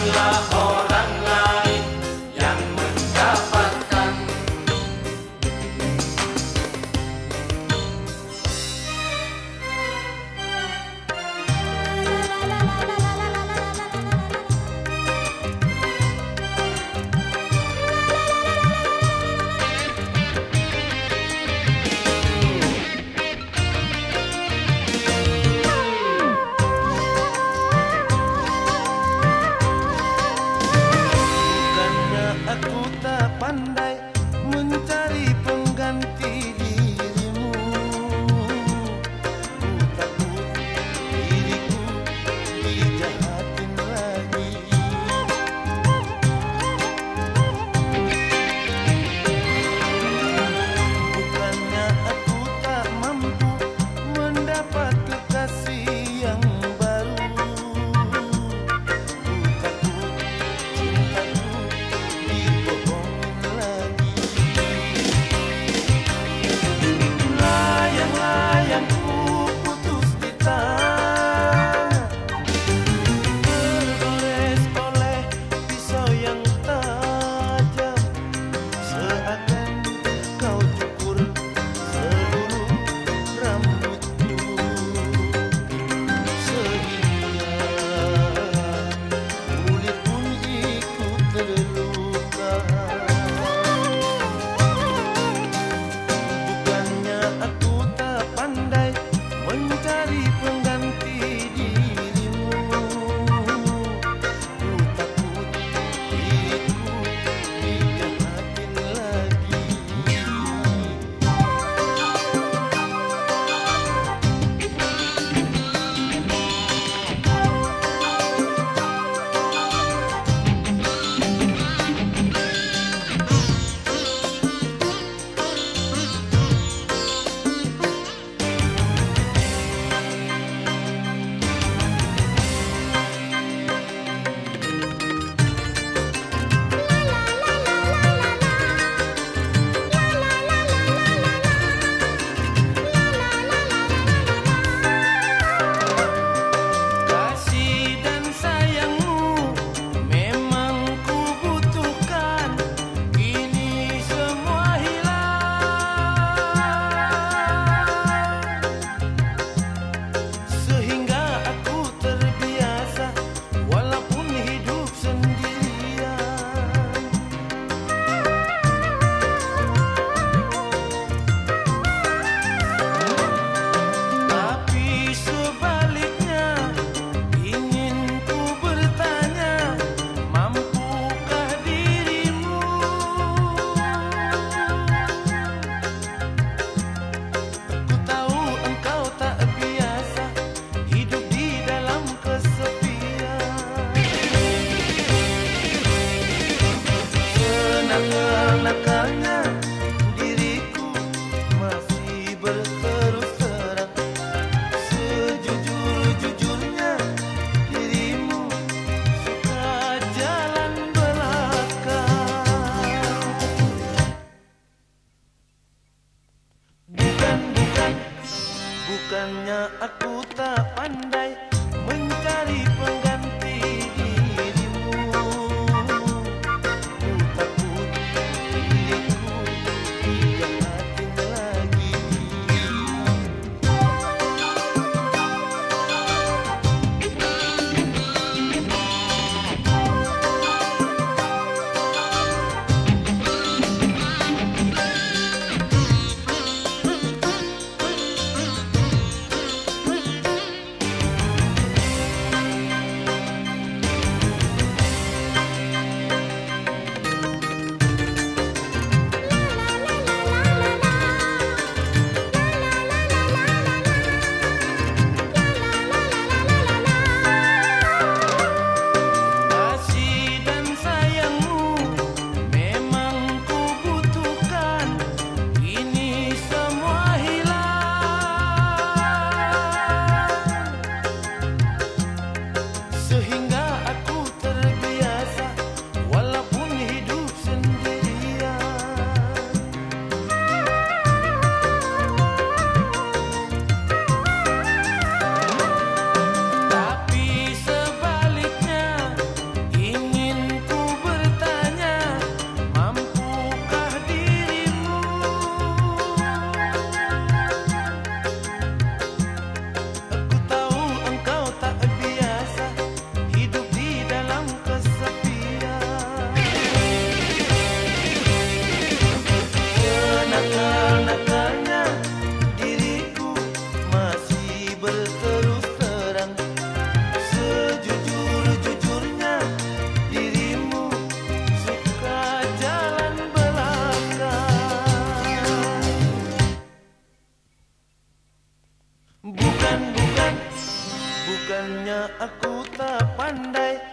biarlah orang lain yang mendapatkan. Bukannya aku tak pandai mencari pengganti dirimu. Ku takut diriku dijahatin lagi. Bukannya aku tak mampu mendapat kekasih yang baru. Ku takut cintaku dibohongin lagi. Layang-layangku putus di tangan, tergores oleh pisau yang tajam. Seakan kau cukur seluruh rambutku, sehingga kulit pun ikut terluka. Bukannya aku tak pandai mencari pengganti dirimu. Ku takut diriku dijahatin lagi. Kasih dan sayangmu memang ku butuhkan, kini semua hilang. Sehingga aku terbiasa walaupun hidup sendirian. Tapi sebaliknya ingin ku bertanya, mampukah dirimu? Ku tahu engkau tak biasa hidup di dalam kesepian. Senakal-nakalnya diriku masih berterus terang. Sejujur-jujurnya dirimu suka jalan belakang. Bukannya aku tak pandai mencari pengganti dirimu. Ku takut diriku dijahatin lagi. Bukannya aku tak pandai